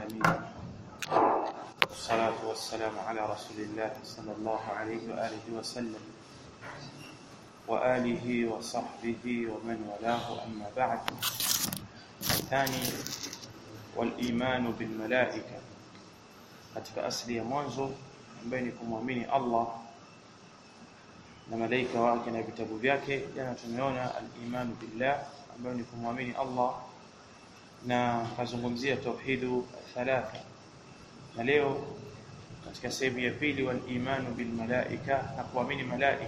العالمين والصلاة والسلام على رسول الله صلى الله عليه وآله وسلم وآله وصحبه ومن والاه أما بعد. الثاني والإيمان بالملائكة. katika asili ya mwanzo ambaye ni kumwamini Allah na malaika wake na vitabu vyake. Jana tumeona al-iman billah ambayo ni kumwamini Allah na kuzungumzia tauhidu thalatha, na leo katika sehemu ya pili wal-iman bil malaika, na kuamini malaika.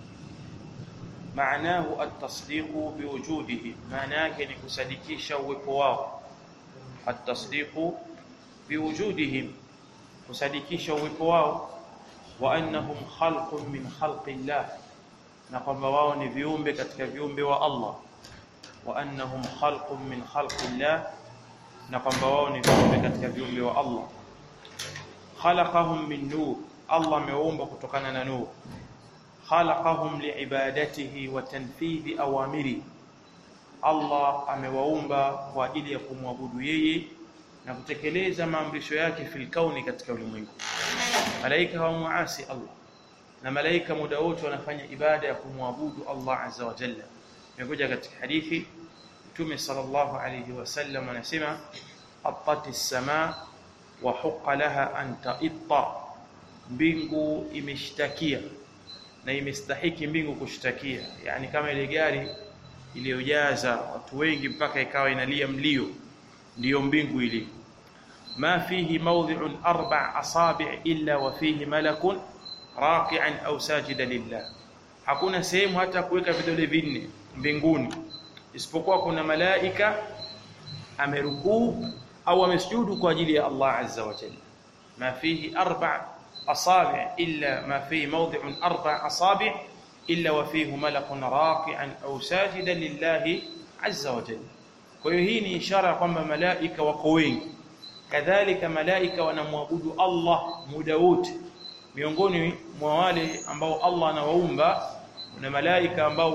maanahu at-tasdiqu biwujudihi, maana yake ni kusadikisha uwepo wao. at-tasdiqu biwujudihim, kusadikisha uwepo wao. wa annahum khalqun min khalqillah, na kwamba wao ni viumbe katika viumbe wa Allah. wa annahum khalqun min khalqillah, na kwamba wao ni viumbe katika viumbe wa Allah. khalaqahum min nur, Allah amewaumba kutokana na nur. khalaqahum liibadatihi wa tanfidhi awamiri, Allah amewaumba kwa ajili ya kumwabudu yeye na kutekeleza maamrisho yake fil kauni, katika ulimwengu. Malaika hawamuasi Allah, na malaika muda wote wanafanya ibada ya kumwabudu Allah azza wa jalla. Imekuja katika hadithi Mtume sallallahu alayhi wasallam anasema attatis samaa wa huqqa laha an ta'itta, mbingu imeshtakia na imestahiki mbingu kushtakia. Yani kama ile gari iliyojaza watu wengi mpaka ikawa inalia mlio, ndiyo mbingu ile. ma fihi mawdhi'un arba' asabi' illa wa fihi malakun raqi'an aw sajidan lillah, hakuna sehemu hata kuweka vidole vinne mbinguni isipokuwa kuna malaika amerukuu au amesujudu kwa ajili ya Allah azza wa jalla. ma fihi arba' asabi' illa ma fihi mawdhi'un arba' asabi' illa wa fihi malakun raqi'an aw sajidan lillahi azza wa jalla. Kwa hiyo hii ni ishara kwamba malaika wako wengi. Kadhalika malaika wanamwabudu Allah muda wote. Miongoni mwa wale ambao Allah anawaumba kuna malaika ambao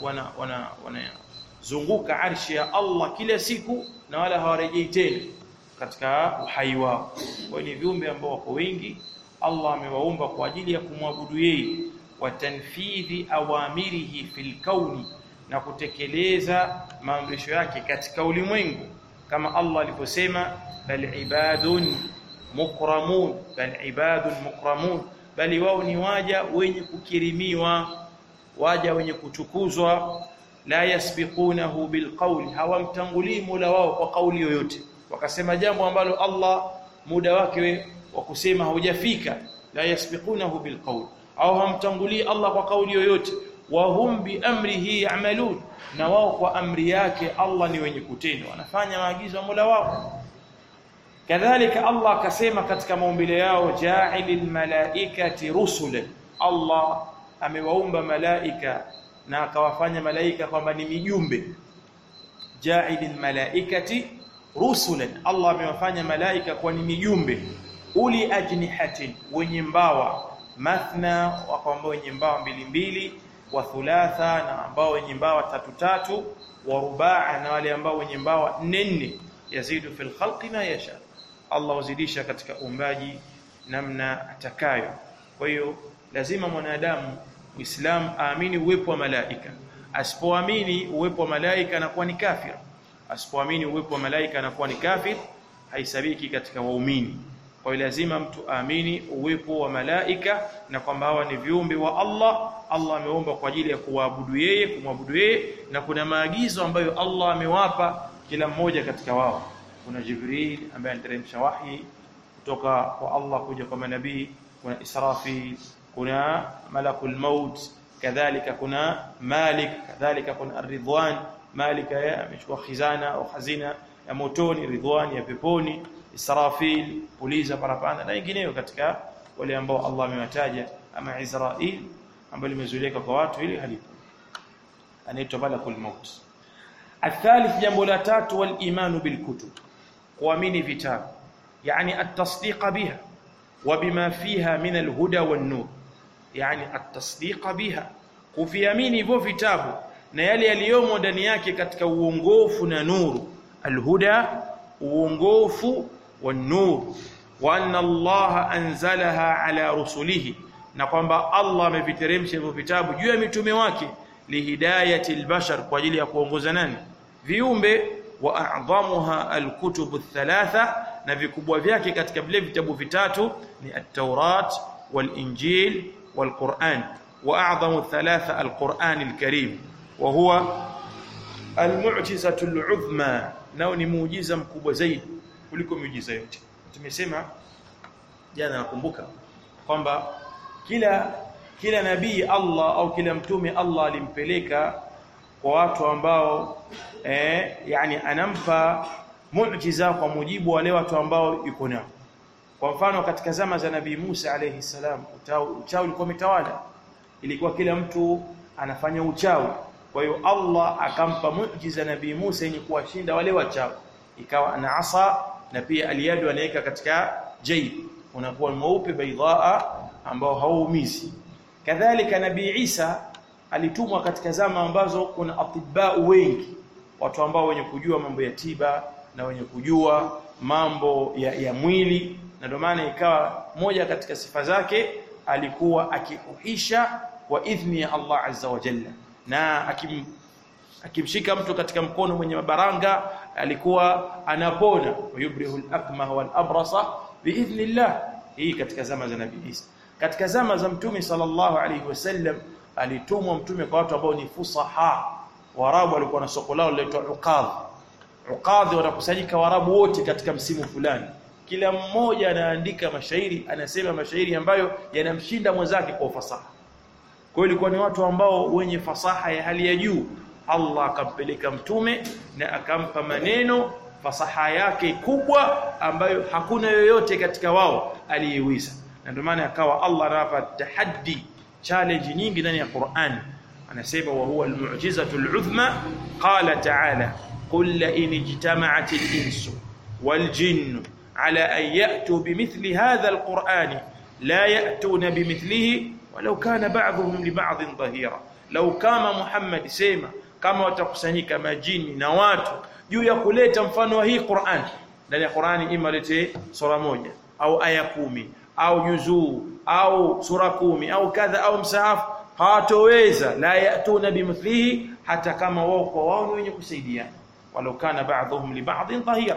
wanazunguka arshi ya Allah kila siku na wala hawarejei tena katika uhai wao. Kwa hiyo ni viumbe ambao wako wengi. Allah amewaumba kwa ajili ya kumwabudu yeye, wa tanfidhi awamirihi fil kauni, na kutekeleza maamrisho yake katika ulimwengu, kama Allah aliposema bal ibadun mukramun, bal ibadun mukramun, bali wao ni waja wenye kukirimiwa, waja wenye kutukuzwa. la yasbiqunahu bilqawl, hawamtangulii Mola wao kwa kauli yoyote. Wakasema jambo ambalo Allah muda wake wa kusema haujafika, la yasbiqunahu bilqawl, au hamtangulii Allah kwa kauli yoyote. wa hum bi amrihi ya'malun, na wao kwa amri yake Allah ni wenye kutenda, wanafanya maagizo ya Mola wao. Kadhalika Allah akasema katika maumbile yao ja'ilil malaikati rusulan, Allah amewaumba malaika na akawafanya malaika kwamba ni mijumbe. ja'ilil malaikati rusulan, Allah amewafanya malaika kwa ni mijumbe. uli ajnihatin, wenye mbawa. mathna, kwamba wenye mbawa mbili mbili. wa thulatha, na ambao wenye mbawa tatu tatu. wa rubaa, na wale ambao wenye mbawa nne nne. yazidu fil khalqi ma yasha, Allah uzidisha katika uumbaji namna atakayo. Kwa hiyo lazima mwanadamu Muislamu aamini uwepo wa malaika. Asipoamini uwepo wa malaika anakuwa ni kafir. Asipoamini uwepo wa malaika anakuwa ni kafir, haisabiki katika waumini. Kwa hiyo lazima mtu aamini uwepo wa malaika na kwamba hawa ni viumbe wa Allah. Allah ameomba kwa ajili ya kumwabudu yeye, na kuna maagizo ambayo Allah amewapa kila mmoja katika wao. Kuna Jibril ambaye anateremsha wahi kutoka kwa Allah kuja kwa manabii, kuna Israfil, kuna malakul maut, kadhalika kuna Malik, kadhalika kuna Ar-Ridwan. Malik amechukua khizana au hazina ya motoni, Ridwan ya peponi, Israfil puliza parapanda, na wengineo katika wale ambao Allah amewataja. ama Israil ambaye limezuilika kwa watu ili halipo, anaitwa malakul maut. الثالث jambo la tatu, wal imanu bil kutub, kuamini vitabu, yani at-tasdiq biha wa bima fiha min al-huda wan nur. Yani at-tasdiq biha, kuviamini hivyo vitabu na yale yaliyomo ndani yake katika uongofu na nuru. Al-huda, uongofu, wan-nur wa anna Allah anzalaha ala rusulihi, na kwamba Allah ameviteremsha hivyo vitabu juu ya mitume wake, lihidayati al-bashar, kwa ajili ya kuongoza nani? Viumbe. Wa a'dhamuha al-kutub ath-thalatha, na vikubwa vyake katika vile vitabu vitatu ni at-Taurat wal-Injil wal-Qur'an. Wa a'dhamu ath-thalatha al-Qur'an al-Karim wa huwa al-mu'jizatu al-'udhma, nao ni muujiza mkubwa zaidi kuliko miujiza yote. Tumesema jana, nakumbuka kwamba kila nabii Allah au kila mtume Allah alimpeleka kwa watu ambao yani anampa muujiza kwa mujibu wale watu ambao yuko nao. Kwa mfano katika zama za Nabii Musa alayhi salam, uchawi ulikuwa umetawala, ilikuwa kila mtu anafanya uchawi. Kwa hiyo Allah akampa muujiza Nabii Musa yenye kuwashinda wale wachawi, ikawa ana asa na pia aliyadu anaweka katika jayb, unakuwa mweupe baidaa ambao hauumizi. Kadhalika Nabii Isa alitumwa katika zama ambazo kuna atibaa wengi, watu ambao wenye kujua mambo ya tiba na wenye kujua mambo ya mwili, na ndio maana ikawa moja katika sifa zake alikuwa akihuisha kwa idhni ya Allah azza wa jalla, na akimshika mtu katika mkono mwenye mabaranga alikuwa anapona, yubrihu al-akmah wal-abrasa biidhnillah. Hii katika zama za Nabii Isa. Katika zama za Mtume sallallahu alayhi wasallam alitumwa mtume kwa watu ambao ni fusaha. Waarabu walikuwa na soko lao linaloitwa Uqadh. Uqadh wanakusanyika Waarabu wote katika msimu fulani, kila mmoja anaandika mashairi, anasema mashairi ambayo yanamshinda mwenzake kwa ufasaha. Kwa hiyo ilikuwa ni watu ambao wenye fasaha ya hali ya juu. Allah akampeleka mtume na akampa maneno, fasaha yake kubwa ambayo hakuna yoyote katika wao aliyeweza, na ndio maana akawa Allah anapa tahaddi, challenge nyingi ndani ya Qur'an. Anasema wa huwa al-mu'jizatu al-'udhma, qala ta'ala qul la in ijtama'at al-insu wal-jinnu ala an ya'tu bimithli hadha al-Qur'an la ya'tuna bimithlihi walau kana ba'dhuhum li ba'dhin dhahira. Law kama Muhammad, sema kama watakusanyika majini na watu juu ya kuleta mfano wa hii Qur'an. Ndani ya Qur'ani imalete sura moja au aya 10 au juzuu au sura 10 au kadha au msahafu, hawatoweza. La ya'tuna bimithlihi, hata kama wao kwa wao wenye kusaidiana, walau kana ba'dhuhum li ba'dhin dhahira.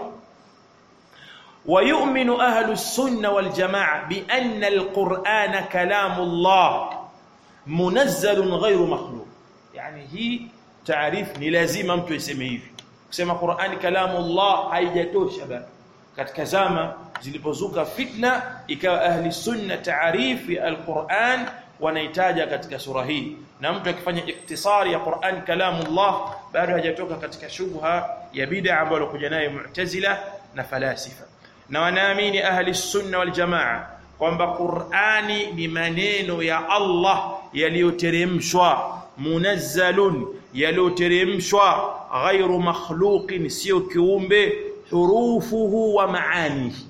ويؤمن أهل السنة والجماعة بأن القرآن كلام الله منزل غير مخلوق. يعني هي تعريف لازم mtu iseme hivi, kusema Qur'an kalamullah haijatosha bado. Katika zama zilipozuka fitna, ikawa ahli sunna taarifu ya al-Qur'an wanaitaja katika sura hii, na mtu akifanya iktisari ya Qur'an kalamullah bado hajatoka katika shubha ya bid'a ambayo alikuja nayo Mu'tazila na falasifa. Na wanaamini ahli sunna wal jamaa kwamba Qur'ani ni maneno ya Allah yaliyoteremshwa, munazzalun, yaliyoteremshwa, ghairu makhluqin, sio kiumbe, hurufuhu wa maanihi.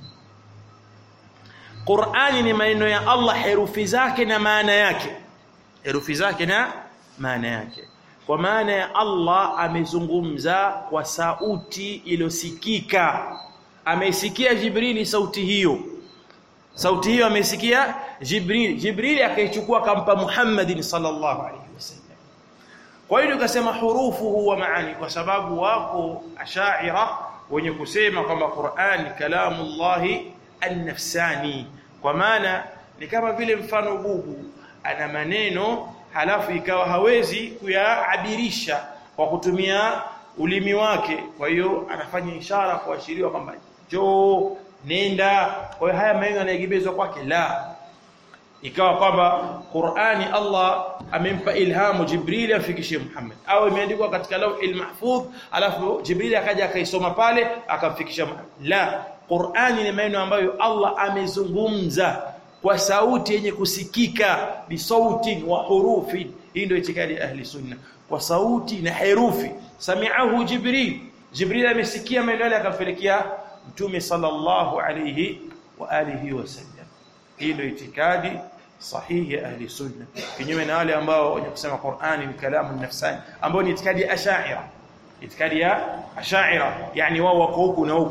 Qur'ani ni maneno ya Allah, herufi zake na maana yake, herufi zake na maana yake. Kwa maana ya Allah amezungumza kwa sauti iliyosikika. Amesikia Jibrili sauti hiyo amesikia Jibrili akaichukua akampa Muhammadin sallallahu alaihi wasallam. Kwa hiyo tukasema hurufuhu wa maani, kwa sababu wako ashaira wenye kusema kwamba Qur'an kalamullahi an-nafsani, kwa maana ni kama vile mfano bubu ana maneno halafu ikawa hawezi kuyaabirisha kwa kutumia ulimi wake, kwa hiyo anafanya ishara kuashiria kwamba njoo, nenda. Kwa hiyo haya maneno yanaegemezwa kwake, la ikawa kwamba Qur'ani Allah amempa ilhamu Jibril afikishie Muhammad, au imeandikwa katika lawhil mahfudh alafu Jibril akaja akaisoma pale akamfikisha Muhammad. La, Qur'ani ni maneno ambayo Allah amezungumza kwa sauti yenye kusikika, bi sauti wa hurufi. Hii ndio itikadi ahli sunna, kwa sauti na herufi. Sami'ahu Jibril amesikia maneno yale akampelekea Mtume sallallahu alayhi wa alihi wasallam. Hii ndio itikadi sahihi ya ahli sunna, kinyume na wale ambao wenye kusema Qur'ani ni kalamu nafsani, ambao ni itikadi ya Ash'ari. Itikadi ya Ash'ari yani wao wako huku na huku,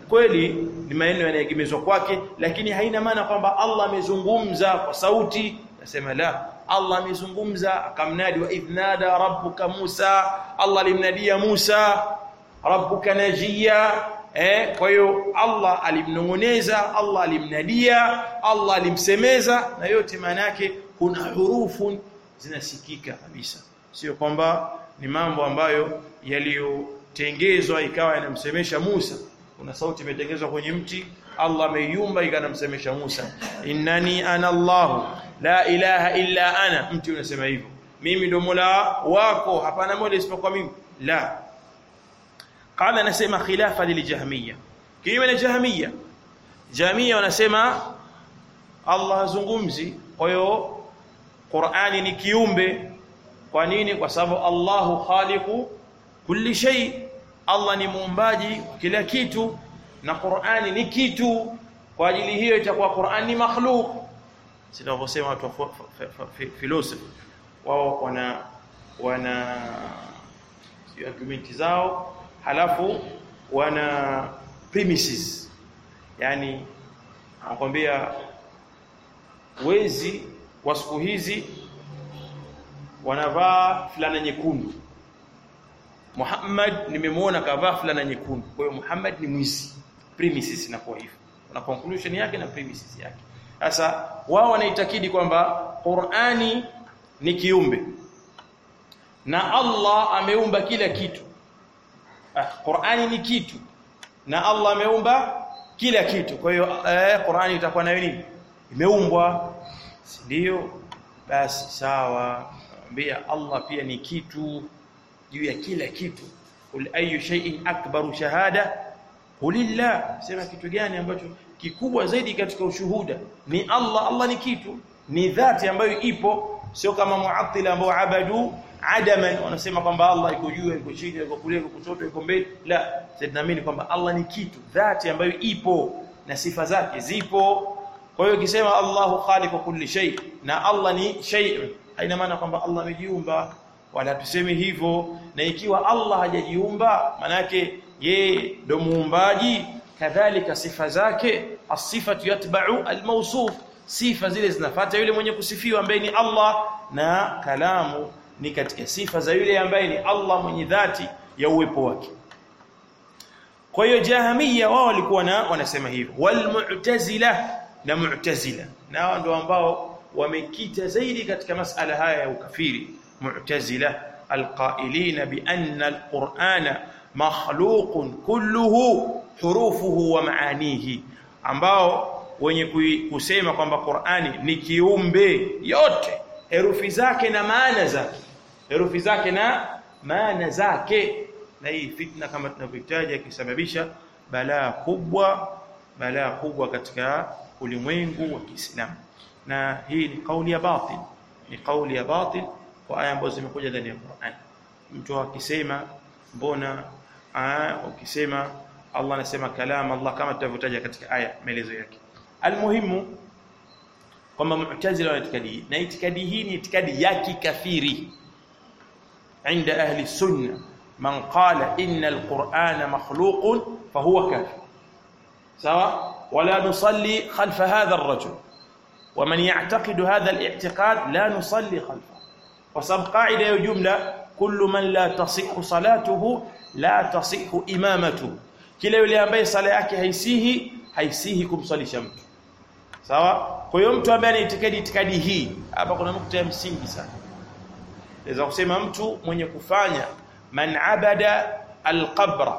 kweli ni maneno yanayegemezwa kwake, lakini haina maana kwamba Allah amezungumza kwa sauti. Nasema la, Allah amezungumza akamnadi, wa idhnada rabbuka Musa, Allah alimnadia Musa rabbuka najiya. Kwa hiyo Allah alimnongoneza, Allah alimnadia, Allah alimsemeza, na yote maana yake kuna hurufu zinasikika kabisa, sio kwamba ni mambo ambayo yaliyotengezwa ikawa yanamsemesha Musa. Kuna sauti imetengezwa kwenye mti, Allah ameiumba ikanamsemesha Musa, innani ana Allah la ilaha illa ana. Mti unasema hivyo, mimi ndo Mola wako, hapana mola isipokuwa mimi. La, qala nasema khilafa liljahmiyya, kinyume na jahmiyya. Jahmiyya wanasema Allah hazungumzi, kwa hiyo Qur'ani ni kiumbe. Kwa nini? Kwa sababu Allahu khaliqu kulli shay, Allah ni muumbaji kila kitu, na Qur'ani ni kitu. Kwa ajili hiyo itakuwa Qur'ani ni makhluq. Sio wasema watu philosophy wao wana argument zao, halafu wana premises. Yani anakuambia wezi wa siku hizi wanavaa fulana nyekundu, Muhammad nimemuona kavaa fulana nyekundu, kwa hiyo Muhammad ni mwizi. Premises inakuwa hivyo, na conclusion yake na premises yake. Sasa wao wanaitakidi kwamba Qur'ani ni kiumbe na Allah ameumba kila kitu. Qur'ani ni kitu na Allah ameumba kila kitu, kwa hiyo Qur'ani itakuwa na nini? Imeumbwa, si ndio? Basi sawa, ambia Allah pia ni kitu juu ya kila kitu. Kul ayu shay'in akbaru shahada qulillah, sema kitu gani ambacho kikubwa zaidi katika ushuhuda? Ni Allah. Allah ni kitu, ni dhati ambayo ipo, sio kama mu'attila ambao abadu adaman, wanasema kwamba Allah iko juu, iko chini, iko kulia, iko kushoto, iko mbele. La, sisi tunaamini kwamba Allah ni kitu, dhati ambayo ipo na sifa zake zipo. Kwa hiyo ukisema Allahu khaliqu kulli shay na Allah ni shay, haina maana kwamba Allah amejiumba, wala tuseme hivyo. Na ikiwa Allah hajajiumba, maana yake yeye ndo muumbaji, kadhalika sifa zake, as-sifatu yatba'u al-mawsuf, sifa zile zinafuata yule mwenye kusifiwa ambaye ni Allah, na kalamu ni katika sifa za yule ambaye ni Allah mwenye dhati ya uwepo wake. Kwa hiyo Jahmiyya wao walikuwa wanasema hivyo, wal Mu'tazila na Mu'tazila nao ndio ambao wamekita zaidi katika masala haya ya ukafiri. Mu'tazila alqailina bi anna alqur'ana makhluqun kulluhu hurufuhu wa maanihi, ambao wenye kusema kwamba Qur'ani ni kiumbe yote, herufi zake na maana zake, herufi zake na maana zake. Na hii fitna kama tunavyotaja ikisababisha balaa kubwa katika ulimwengu wa Kiislamu. Na hii ni kauli ya batil, ni kauli ya batil kwa aya ambazo zimekuja ndani ya Qur'an. Mtu akisema mbona ukisema Allah anasema kalam Allah kama tutavyotaja katika aya maelezo yake. Almuhimu kwamba Mu'tazila wana itikadi, na itikadi hii ni itikadi ya kikafiri. Inda ahli sunna man qala inna alqur'ana makhluqun fahuwa kafir, sawa. Wala nusalli khalfa hadha ar-rajul, wa man ya'taqidu hadha al-i'tiqad la nusalli khalfa. Kwa sababu qaida ya jumla, kullu man la tasihhu salatuhu la tasihhu imamatuhu, kila yule ambaye sala yake haisihi kumsalisha mtu, sawa. Kwa hiyo mtu ambaye ana itikadi hii, hapa kuna nukta ya msingi sana. Naweza kusema mtu mwenye kufanya man abada alqabra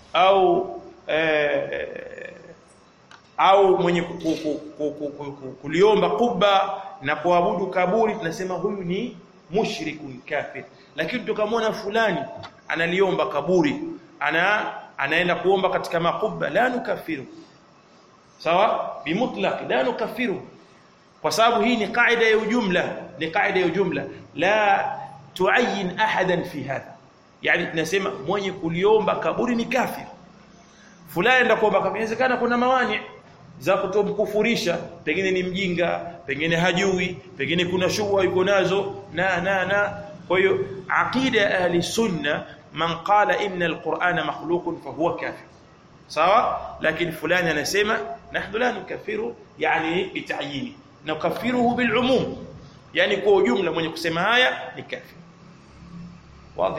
au mwenye kuliomba kuba na kuabudu kaburi, tunasema huyu ni mushrikun kafir. Lakini tukamwona fulani analiomba kaburi, anaenda kuomba katika makuba, la nukafiru, sawa, bimutlaq la nukafiru, kwa sababu hii ni kaida ya ujumla, ni kaida ya ujumla, la tuayin ahadan fi hadha. Yani tunasema mwenye kuliomba kaburi ni kafir. Fulani enda kuomba kaburi, inawezekana kuna mawani za kutomkufurisha, pengine ni mjinga, pengine hajui, pengine kuna shubha yuko nazo na. Kwa hiyo aqida ahli sunna, man qala inna alqur'ana makhluqun fahuwa kafir. sawa. Lakini fulani anasema nahnu la nukaffiru yani bitayini, nukaffiruhu bilumum, yani kwa ujumla mwenye kusema haya ni kafir. Wazi.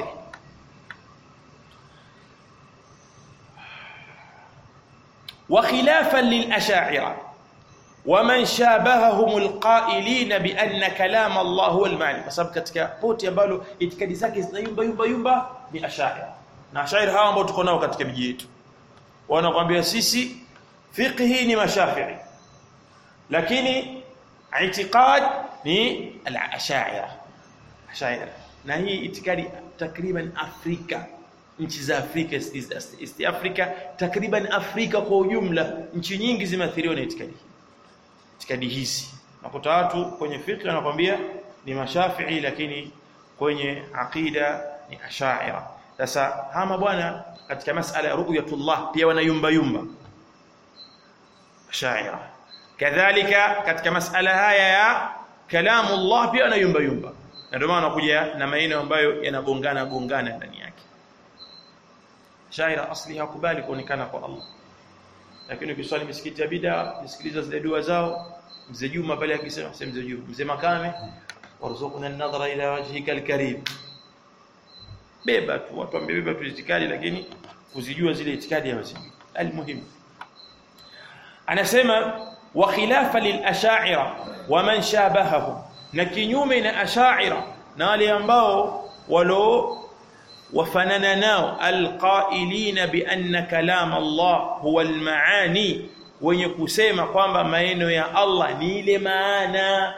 وخلافا للأشاعرة ومن شابههم القائلين بأن كلام الله هو المعنى. بسبب katika poti ambalo itikadi zake zinayumba ni Ash'ari. Na Ash'ari hawa ambao tuko nao katika miji yetu wanakuambia sisi fiqhi ni Mashafi'i, lakini i'tiqad ni al-Ash'ari. Na hii itikadi takriban Afrika, nchi za Afrika, East Africa, takriban Afrika kwa ujumla, nchi nyingi zimeathiriwa na itikadi hizi. Nakuta watu kwenye fiqh wanakuambia ni Mashafi'i, lakini kwenye aqida ni Ash'ari. Sasa hama bwana katika masala ya ru'yatullah pia wanayumba Ash'ari. Kadhalika katika masala haya ya kalamullah pia wanayumba. Na ndio maana wanakuja na maneno ambayo yanagongana ndani yake. Ash'ari asli hakubali kuonekana kwa Allah. Lakini ukiswali misikiti ya bid'a, nisikiliza zile dua zao, mzee Juma pale akisema, mzee Juma, mzee Makame, warzuqna an-nadhara ila wajhika al-karim. Beba tu watu wamebeba tu itikadi, lakini kuzijua zile itikadi hawazijui. Almuhim, anasema wa khilafa lil-ash'ira wa man shabahahum, na kinyume na ash'ira na wale ambao walo wafanana nao, alqailina bi anna kalam Allah huwa almaani, wenye kusema kwamba maneno ya Allah ni ile maana.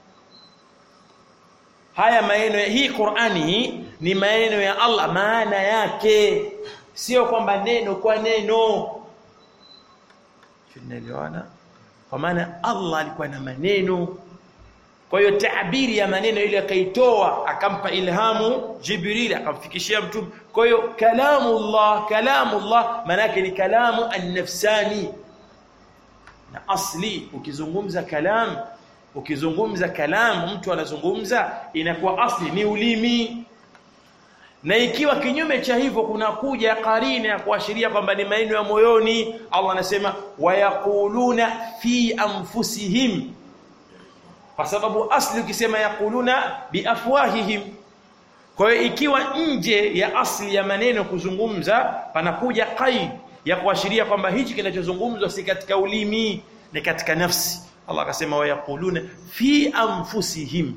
Haya maneno ya hii Qur'ani ni maneno ya Allah, maana yake sio kwamba neno kwa neno. Tunaelewana? Kwa maana Allah alikuwa na maneno, kwa hiyo taabiri ya maneno ile akaitoa, akampa ilhamu Jibril, akamfikishia mtume. Kwa hiyo kalamullah maana yake ni kalamu an-nafsani. Na asli ukizungumza kalam mtu anazungumza, inakuwa asli ni ulimi. Na ikiwa kinyume cha hivyo kuna kuja karina ya kuashiria kwamba ni maneno ya moyoni, Allah anasema wayaquluna fi anfusihim, kwa sababu asli ukisema yaquluna biafwahihim. Kwa hiyo ikiwa nje ya asli ya maneno kuzungumza, panakuja qaid ya kuashiria kwamba hichi kinachozungumzwa si katika ulimi, ni katika nafsi. Allah akasema wayaquluna fi anfusihim.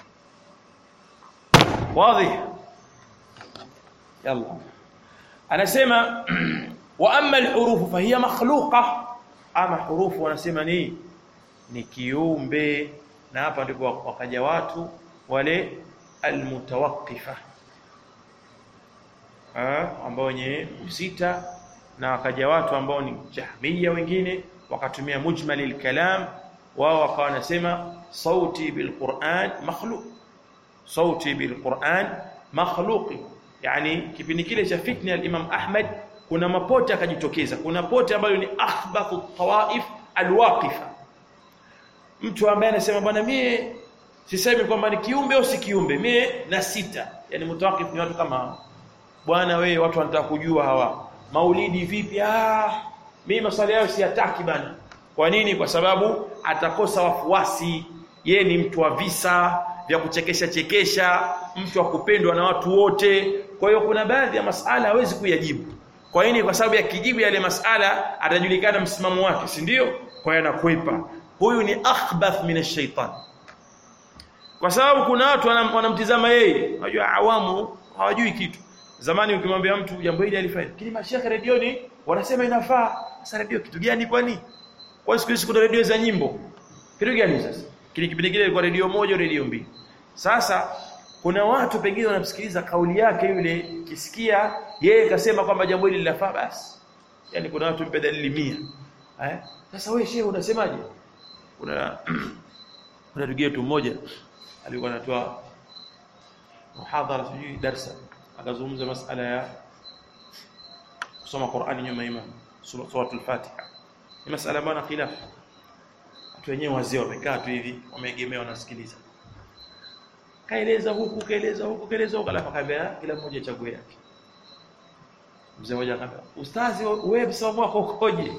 Wazi? Yalla. Anasema wa amma al-huruf fa hiya makhluqa, ama hurufu wanasema ni kiumbe. Na hapa ndipo wakaja watu wale almutawaqqifa ambao wenye usita, na wakaja watu ambao ni Jahmiya, wengine wakatumia mujmalil kalam. Wao wakawa wanasema sauti bilquran makhluq, sauti bilquran makhluq. Yani kipindi kile cha fitna al-Imam Ahmad kuna mapote akajitokeza. Kuna pote ambayo ni akhbathu tawaif alwaqifa, mtu ambaye anasema bwana mie sisemi kwamba ni kiumbe au si kiumbe, mie na sita. Yani mutawakif ni watu kama bwana wewe, watu wanataka kujua hawa maulidi vipi, mimi maswali yao siyataki bana. Kwa nini? Kwa sababu atakosa wafuasi. Yeye ni mtu wa visa vya kuchekesha, mtu wa kupendwa na watu wote. Kwa hiyo kuna baadhi ya masala hawezi kuyajibu. Kwa nini? Kwa sababu yakijibu yale masala atajulikana msimamo wake, si ndio? Kwa hiyo anakwepa. Huyu ni akhbath min ash-shaytan, kwa sababu kuna watu wanamtizama yeye. Unajua awamu hawajui kitu. Zamani ukimwambia mtu jambo hili alifanya, lakini mashaka redioni wanasema inafaa. Sasa redio kitu gani? Kwani kwa siku hizi kuna redio za nyimbo, kitu gani sasa? Kile kipindi kile ilikuwa redio moja, redio mbili. Sasa kuna watu pengine wanamsikiliza kauli yake yule, kisikia yeye kasema kwamba jambo hili linafaa basi. Yani kuna watu mpe dalili 100. Sasa wewe shehe unasemaje? Kuna ndugu yetu mmoja alikuwa anatoa muhadhara, sijui darasa, akazungumza masala ya kusoma Qur'ani nyuma imam, suratul Fatiha. Ni masala bwana khilaf. Watu wenyewe wazee wamekaa tu hivi, wameegemea wanasikiliza. Kaeleza huku, alafu akaambia kila mmoja chague yake. Mzee mmoja akasema, ustazi wewe msomo wako ukoje?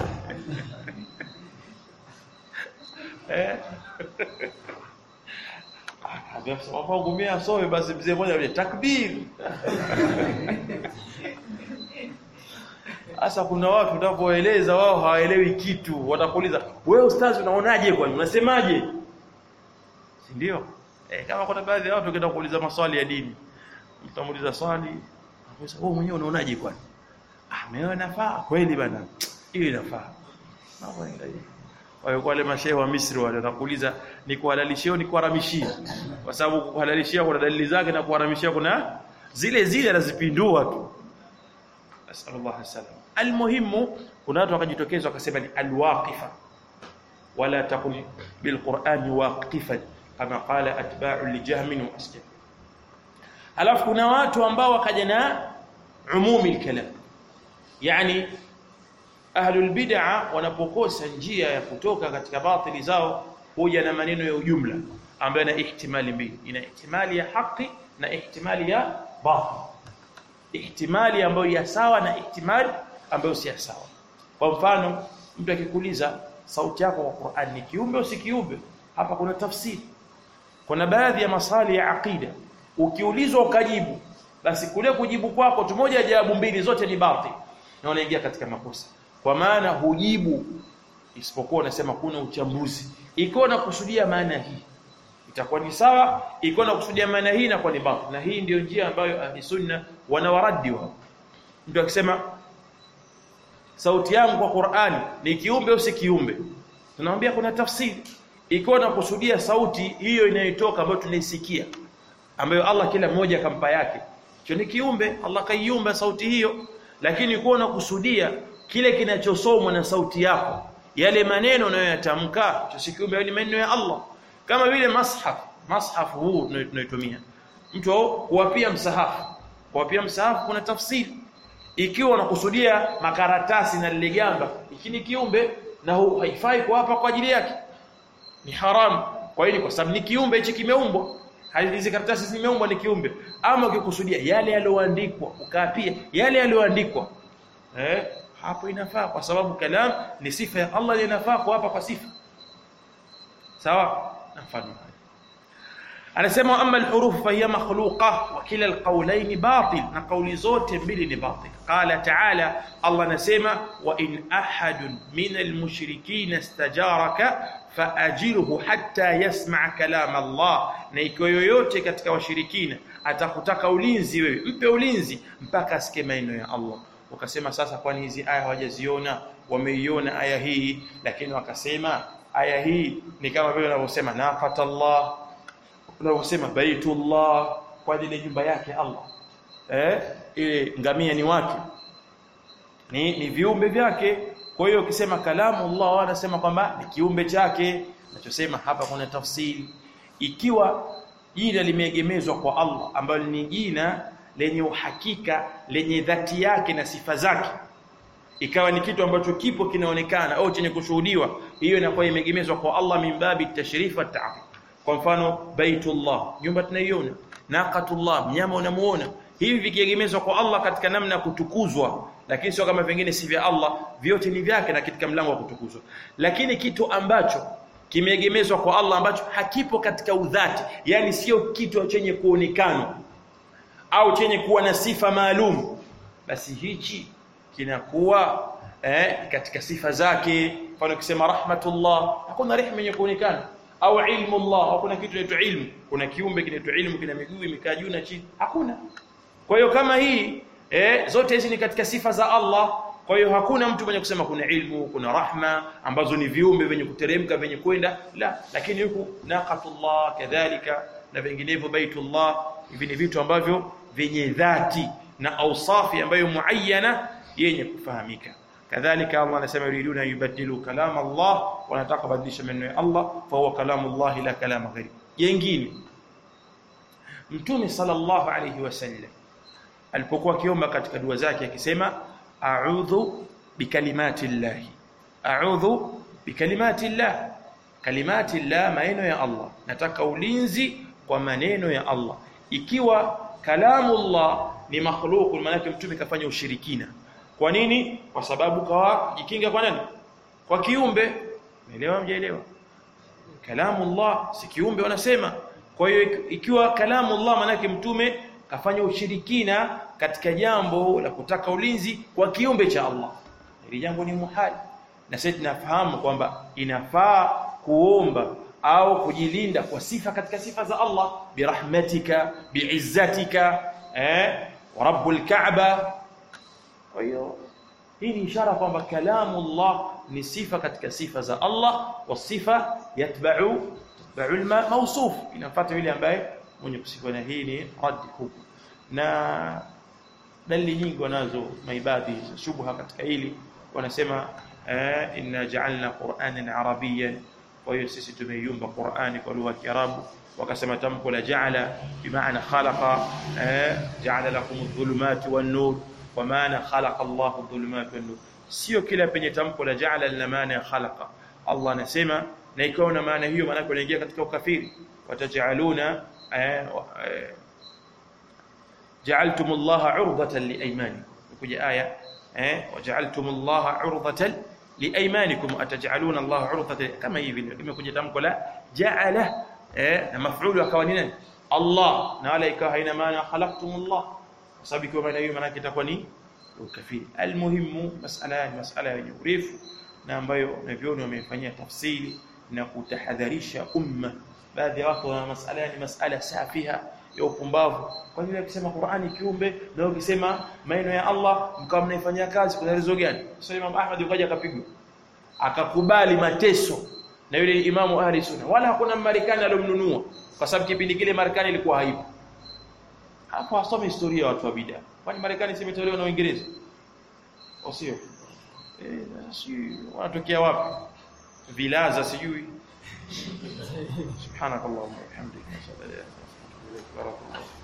Akasema kwa gumia asome. Basi mzee mmoja yule takbir. Asa kuna watu utakapoeleza wao hawaelewi kitu, watakuuliza wewe ustazi unaonaje, kwani unasemaje? Si ndio? Kama kuna baadhi ya watu wakaenda kuuliza maswali ya dini, mtamuuliza swali, anasema wewe mwenyewe unaonaje kwani? Mimi nafaa kweli bana. Hiyo inafaa. Mambo yanaendelea. Wao wale mashehe wa Misri wale watakuuliza ni kuhalalishia ni kuharamishia. Kwa sababu kuhalalishia kuna dalili zake na kuharamishia kuna zile anazipindua tu. Asallallahu alaihi. Almuhimu kuna watu wakajitokeza wakasema ni alwaqifa. Wala taqul bilqur'ani waqifan kama qala atba'u lijahmin wa asjad. Alafu kuna watu ambao wakaja na umumi alkalam. Yani ahlul bid'ah wanapokosa njia ya kutoka katika batili zao huja na maneno ya ujumla ambayo yana ihtimali mbili, ina ihtimali ya haki na ihtimali ya batil. Ihtimali ambayo ya sawa na ihtimali ambayo si sawa. Kwa mfano mtu akikuuliza sauti yako kwa Qur'an ni kiumbe au si kiumbe, hapa kuna tafsiri. Kuna baadhi ya maswali ya aqida ukiulizwa ukajibu, basi kule kujibu kwako tu moja jawabu mbili zote ni batil na unaingia katika makosa. Kwa maana hujibu isipokuwa unasema kuna uchambuzi. Ikiwa nakusudia maana hii itakuwa ni sawa, ikiwa nakusudia maana hii inakuwa ni batil. Na hii ndio njia ambayo ahli sunna wanawaradi wao. Mtu akisema sauti yangu kwa Qur'ani ni kiumbe au si kiumbe, tunamwambia kuna tafsiri. Ikiwa nakusudia sauti hiyo inayotoka ambayo tunaisikia, ambayo Allah kila mmoja akampa yake, hiyo ni kiumbe, Allah kaiumba sauti hiyo. Lakini ikiwa nakusudia kile kinachosomwa na sauti yako, yale maneno unayoyatamka, tusikiumbe ni maneno ya Allah. Kama vile mashaf huu tunaitumia, mtu huapia msahafu, huapia msahafu kuna tafsiri. Ikiwa unakusudia makaratasi na ligamba, hiki ni kiumbe na haifai kuapa kwa ajili yake, ni haram. Kwa hiyo kwa sababu ni kiumbe hichi kimeumbwa, hizi karatasi zimeumbwa ni kiumbe. Ama ukikusudia yale yaliyoandikwa ukaapia yale yaliyoandikwa, hapo inafaa, kwa sababu kalam ni sifa ya Allah, inafaa kuapa kwa sifa sawa na mfano. Anasema amma alhuruf fa hiya makhluqa wa kila alqawlayn batil, na kauli zote mbili ni batil. Qala ta'ala, Allah anasema wa in ahadun min almushrikeen istajaraka faajirhu hatta yasma' kalam Allah, na ikiwa yoyote katika washirikina atakutaka ulinzi wewe mpe ulinzi mpaka asikie maneno ya Allah. Wakasema sasa kwani hizi aya hawajaziona? Wameiona aya hii, lakini wakasema aya hii ni kama vile wanavyosema naqatallah, wanavyosema baitullah, kwa ajili nyumba yake Allah. Ile ngamia ni wake, ni viumbe vyake. Kwa hiyo ukisema kalamullah wanasema kwamba ni kiumbe chake. Nachosema hapa kuna tafsiri. Ikiwa jina limeegemezwa kwa Allah ambalo ni jina lenye uhakika, lenye dhati yake na sifa zake, ikawa ni kitu ambacho kipo kinaonekana au chenye kushuhudiwa, hiyo inakuwa imeegemezwa kwa Allah min babi tashrif wa ta'zim. Kwa mfano baitullah, nyumba tunaiona, naqatullah, mnyama unamuona. Hivi vikiegemezwa kwa Allah katika namna ya kutukuzwa, lakini sio kama vingine si vya Allah, vyote ni vyake na katika mlango wa kutukuzwa. Lakini kitu ambacho kimeegemezwa kwa Allah ambacho hakipo katika udhati, yani sio kitu chenye kuonekana au chenye kuwa na sifa maalum, basi hichi kinakuwa katika sifa zake. Mfano ukisema rahmatullah, hakuna rehema yenye kuonekana, au ilmullah, hakuna kitu kinaitwa ilmu. Kuna kiumbe kinaitwa ilmu, kina miguu imekaa juu na chini, hakuna. Kwa hiyo kama hii zote hizi ni katika sifa za Allah. Kwa hiyo hakuna mtu mwenye kusema kuna ilmu, kuna rahma ambazo ni viumbe venye kuteremka venye kwenda, la. Lakini huku naqatullah kadhalika na vinginevyo baitullah, hivi ni vitu ambavyo venye dhati na awsafi ambayo muayyana yenye kufahamika. Kadhalika Allah anasema yuriduna yubaddilu kalam Allah, wanataka badilisha maneno ya Allah, fa huwa kalamullah la kalama ghairi. Jengine Mtume sallallahu alayhi wasallam alipokuwa akiomba katika dua zake akisema a'udhu bikalimatillah, a'udhu bikalimatillah, kalimatillah, maneno ya Allah, nataka ulinzi kwa maneno ya Allah. Ikiwa kalamullah ni makhluq, maana yake mtume kafanya ushirikina. Kwa nini? Kwa sababu kawa jikinga kwa nani? Kwa kiumbe. Umeelewa mjaelewa? Kalamullah si kiumbe wanasema. Kwa hiyo ikiwa kalamullah maana yake mtume kafanya ushirikina katika jambo la kutaka ulinzi kwa kiumbe cha Allah. Hili jambo ni muhali. Na sisi tunafahamu kwamba inafaa kuomba au kujilinda kwa sifa katika sifa za Allah, birahmatika biizzatika wa rabbul kaaba. Kwa hiyo hii ni ishara kwamba kalamullah ni sifa katika sifa za Allah, wa sifa yatba'u al-mawsuf, inafuata yule ambaye mwenye kusifiwa. Na hii ni rad huku, na dalili nyingi wanazo maibadhi shubha katika hili. Wanasema inna ja'alna qur'anan arabiyyan, kwa hiyo sisi tumeiumba Qur'ani kwa lugha ya Kiarabu. Wakasema tamko la ja'ala bimaana khalaqa, ja'ala lakum adh-dhulumati wan-nur, kwa maana khalaqa Allahu adh-dhulumati wan-nur. Sio kila penye tamko la ja'ala lina maana ya khalaqa. Allah anasema, na ikawa na maana hiyo, maana kuingia katika ukafiri. Watajaluna ja'altumullaha 'urdatan liaymanikum, kuja aya waja'altumullaha 'urdatan liaymanikum atajaluna Allaha 'urdatan, kama hivi imekuja tamko la ja'ala na maf'ulu akawa ni nani? Allah, na wala ikawa haina maana khalaqtumullah, kwa sababu kwa maana hiyo maana itakuwa ni ukafiri. Almuhimu masala yenye urefu na ambayo navioni wamefanyia tafsiri na kutahadharisha umma. Baadhi ya watu wana masala ni masala safiha ya upumbavu. Kwa hiyo akisema Qur'ani kiumbe na ukisema maneno ya Allah mkao mnaifanyia kazi, kuna rizo gani? Sasa Imam Ahmad ukaja akapigwa akakubali mateso na yule imamu ahli sunna, wala hakuna Marekani alomnunua, kwa sababu kipindi kile Marekani ilikuwa haipo. Hapo asome historia ya watu wa bid'a. Kwani Marekani si imetolewa na Uingereza? Au sio? Si wanatokea wapi? Vilaza sijui. Subhanakallahumma wa bihamdika, ashhadu an la ilaha illa anta, astaghfiruka wa atubu ilaik.